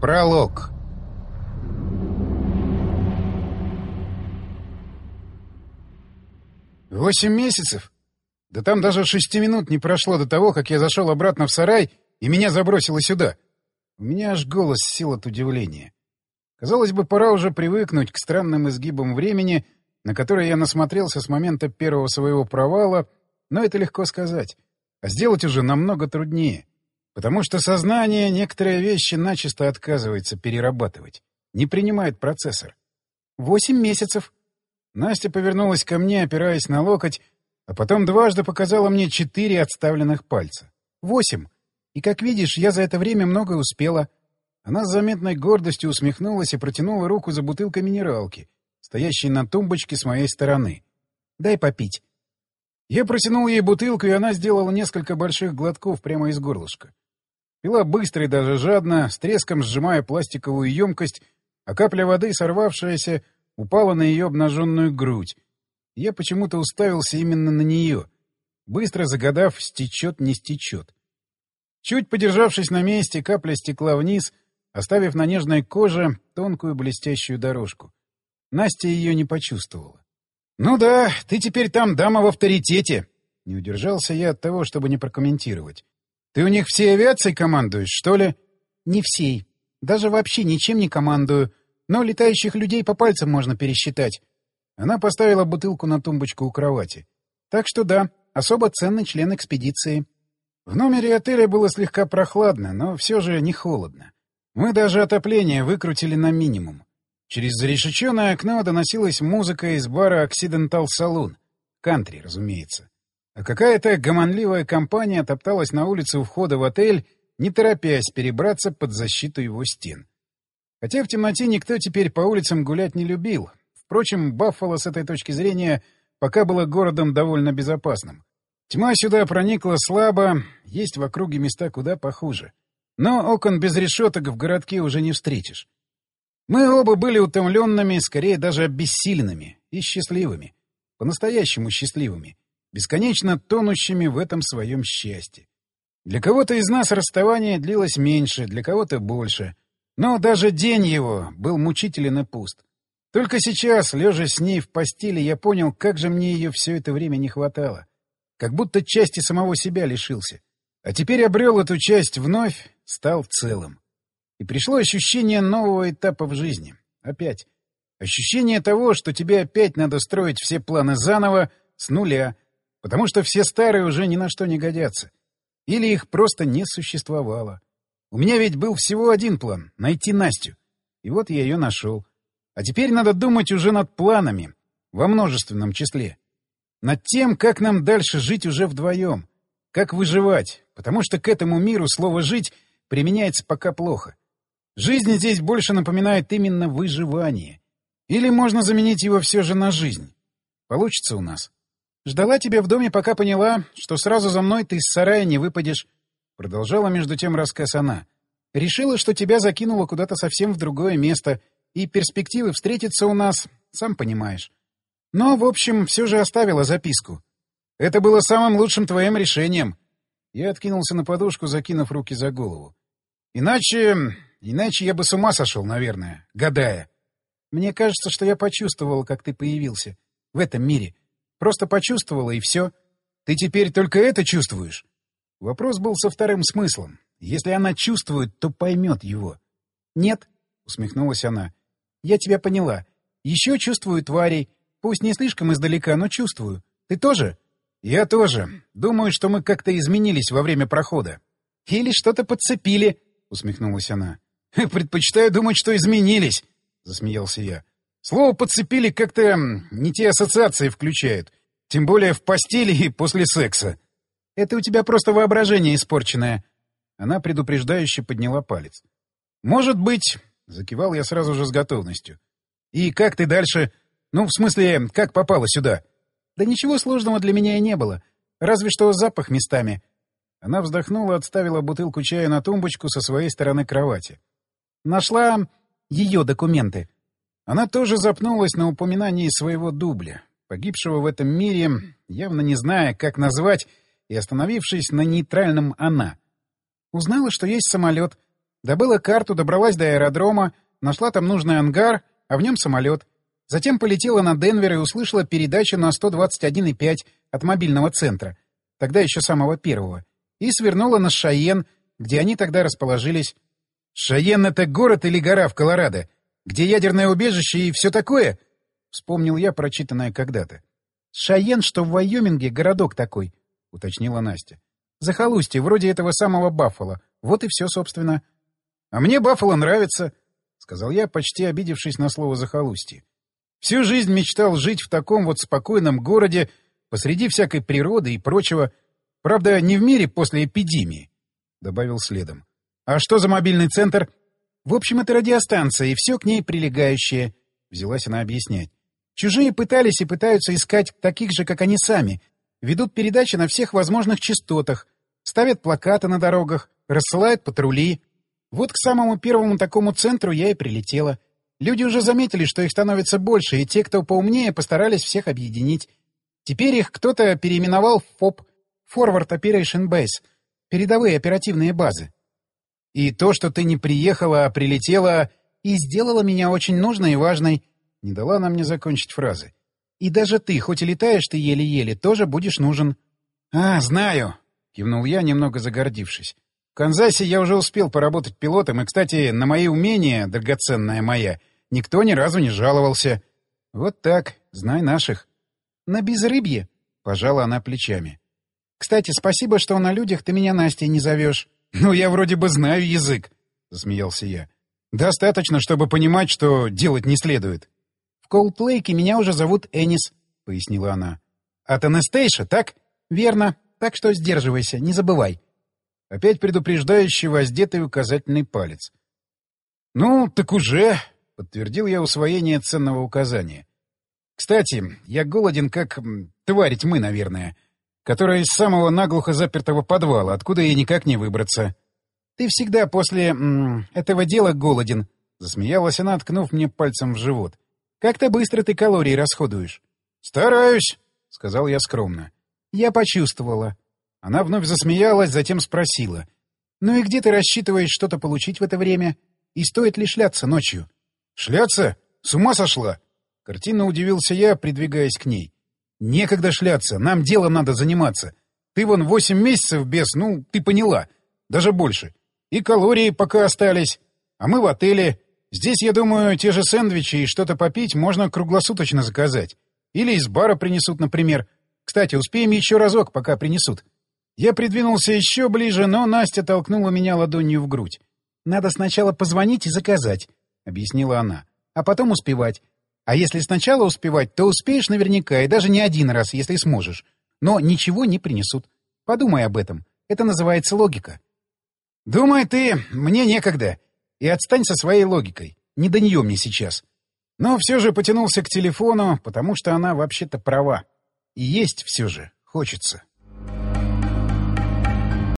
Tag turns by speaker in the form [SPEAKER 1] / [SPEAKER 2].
[SPEAKER 1] Пролог. «8 месяцев? Да там даже 6 минут не прошло до того, как я зашел обратно в сарай, и меня забросило сюда. У меня аж голос сел от удивления. Казалось бы, пора уже привыкнуть к странным изгибам времени, на которые я насмотрелся с момента первого своего провала, но это легко сказать. А сделать уже намного труднее. Потому что сознание некоторые вещи начисто отказывается перерабатывать. Не принимает процессор. 8 месяцев. Настя повернулась ко мне, опираясь на локоть, а потом дважды показала мне 4 отставленных пальца. 8. И, как видишь, я за это время многое успела. Она с заметной гордостью усмехнулась и протянула руку за бутылкой минералки, стоящей на тумбочке с моей стороны. «Дай попить». Я протянул ей бутылку, и она сделала несколько больших глотков прямо из горлышка. Пила быстро и даже жадно, с треском сжимая пластиковую емкость, а капля воды, сорвавшаяся, упала на ее обнаженную грудь. Я почему-то уставился именно на нее, быстро загадав, стечет, не стечет. Чуть подержавшись на месте, капля стекла вниз, оставив на нежной коже тонкую блестящую дорожку. Настя ее не почувствовала. «Ну да, ты теперь там дама в авторитете!» Не удержался я от того, чтобы не прокомментировать. «Ты у них всей авиацией командуешь, что ли?» «Не всей. Даже вообще ничем не командую. Но летающих людей по пальцам можно пересчитать». Она поставила бутылку на тумбочку у кровати. «Так что да, особо ценный член экспедиции». В номере отеля было слегка прохладно, но все же не холодно. Мы даже отопление выкрутили на минимум. Через зарешеченное окно доносилась музыка из бара Occidental Saloon. Кантри, разумеется. А какая-то гомонливая компания топталась на улице у входа в отель, не торопясь перебраться под защиту его стен. Хотя в темноте никто теперь по улицам гулять не любил. Впрочем, Баффало с этой точки зрения пока было городом довольно безопасным. Тьма сюда проникла слабо, есть в округе места куда похуже. Но окон без решеток в городке уже не встретишь. Мы оба были утомленными, скорее даже обессиленными и счастливыми. По-настоящему счастливыми. Бесконечно тонущими в этом своем счастье. Для кого-то из нас расставание длилось меньше, для кого-то больше. Но даже день его был мучителен и пуст. Только сейчас, лежа с ней в постели, я понял, как же мне ее все это время не хватало. Как будто части самого себя лишился. А теперь обрел эту часть вновь, стал целым. И пришло ощущение нового этапа в жизни. Опять. Ощущение того, что тебе опять надо строить все планы заново, с нуля. Потому что все старые уже ни на что не годятся. Или их просто не существовало. У меня ведь был всего один план — найти Настю. И вот я ее нашел. А теперь надо думать уже над планами, во множественном числе. Над тем, как нам дальше жить уже вдвоем. Как выживать. Потому что к этому миру слово «жить» применяется пока плохо. Жизнь здесь больше напоминает именно выживание. Или можно заменить его все же на жизнь. Получится у нас. «Ждала тебя в доме, пока поняла, что сразу за мной ты из сарая не выпадешь», — продолжала между тем рассказ она. «Решила, что тебя закинуло куда-то совсем в другое место, и перспективы встретиться у нас, сам понимаешь. Но, в общем, все же оставила записку. Это было самым лучшим твоим решением». Я откинулся на подушку, закинув руки за голову. Иначе я бы с ума сошел, наверное, гадая. Мне кажется, что я почувствовал, как ты появился. В этом мире. Просто почувствовала, и все. Ты теперь только это чувствуешь? Вопрос был со вторым смыслом. Если она чувствует, то поймет его. Нет, усмехнулась она. Я тебя поняла. Еще чувствую тварей. Пусть не слишком издалека, но чувствую. Ты тоже? Я тоже. Думаю, что мы как-то изменились во время прохода. Или что-то подцепили, усмехнулась она. Предпочитаю думать, что изменились, засмеялся я. Слово «подцепили» как-то не те ассоциации включают. Тем более в постели и после секса. Это у тебя просто воображение испорченное. Она предупреждающе подняла палец. Может быть, закивал я сразу же с готовностью. И как ты дальше? Ну, в смысле, как попала сюда? Да ничего сложного для меня и не было. Разве что запах местами. Она вздохнула, отставила бутылку чая на тумбочку со своей стороны кровати. Нашла ее документы. Она тоже запнулась на упоминании своего дубля, погибшего в этом мире, явно не зная, как назвать, и остановившись на нейтральном «она». Узнала, что есть самолет. Добыла карту, добралась до аэродрома, нашла там нужный ангар, а в нем самолет. Затем полетела на Денвер и услышала передачу на 121,5 от мобильного центра, тогда еще самого первого, и свернула на Шайен, где они тогда расположились. «Шайен — это город или гора в Колорадо, где ядерное убежище и все такое?» — вспомнил я прочитанное когда-то. «Шайен, что в Вайоминге, городок такой», — уточнила Настя. «Захолустье, вроде этого самого Баффало. Вот и все, собственно». «А мне Баффало нравится», — сказал я, почти обидевшись на слово «захолустье». «Всю жизнь мечтал жить в таком вот спокойном городе, посреди всякой природы и прочего. Правда, не в мире после эпидемии», — добавил следом. «А что за мобильный центр?» «В общем, это радиостанция, и все к ней прилегающее», — взялась она объяснять. «Чужие пытались и пытаются искать таких же, как они сами. Ведут передачи на всех возможных частотах, ставят плакаты на дорогах, рассылают патрули. Вот к самому первому такому центру я и прилетела. Люди уже заметили, что их становится больше, и те, кто поумнее, постарались всех объединить. Теперь их кто-то переименовал в ФОБ — Forward Operation Base, передовые оперативные базы. И то, что ты не приехала, а прилетела, и сделала меня очень нужной и важной, не дала она мне закончить фразы. И даже ты, хоть и летаешь ты еле-еле, тоже будешь нужен. — А, знаю, — кивнул я, немного загордившись. В Канзасе я уже успел поработать пилотом, и, кстати, на мои умения, драгоценная моя, никто ни разу не жаловался. Вот так, знай наших. — На безрыбье, — пожала она плечами. — Кстати, спасибо, что на людях ты меня Настей не зовешь. — Ну, я вроде бы знаю язык, — засмеялся я. — Достаточно, чтобы понимать, что делать не следует. — В Колд-Лейке меня уже зовут Энис, — пояснила она. — От Анастейша, так? — Верно. Так что сдерживайся, не забывай. Опять предупреждающий воздетый указательный палец. — Ну, так уже, — подтвердил я усвоение ценного указания. — Кстати, я голоден, как тварь тьмы, наверное, которая из самого наглухо запертого подвала, откуда ей никак не выбраться. — Ты всегда после этого дела голоден, — засмеялась она, ткнув мне пальцем в живот. — Как-то быстро ты калории расходуешь. — Стараюсь, — сказал я скромно. — Я почувствовала. Она вновь засмеялась, затем спросила. — Ну и где ты рассчитываешь что-то получить в это время? И стоит ли шляться ночью? — Шляться? С ума сошла? Картинно удивился я, придвигаясь к ней. — Некогда шляться, нам делом надо заниматься. Ты вон 8 месяцев без, ну, ты поняла, даже больше. И калории пока остались. А мы в отеле. Здесь, я думаю, те же сэндвичи и что-то попить можно круглосуточно заказать. Или из бара принесут, например. Кстати, успеем еще разок, пока принесут. Я придвинулся еще ближе, но Настя толкнула меня ладонью в грудь. «Надо сначала позвонить и заказать», — объяснила она. «А потом успевать. А если сначала успевать, то успеешь наверняка, и даже не один раз, если сможешь. Но ничего не принесут. Подумай об этом. Это называется логика». «Думай ты, мне некогда. И отстань со своей логикой. Не до нее мне сейчас». Но все же потянулся к телефону, потому что она вообще-то права. И есть все же хочется.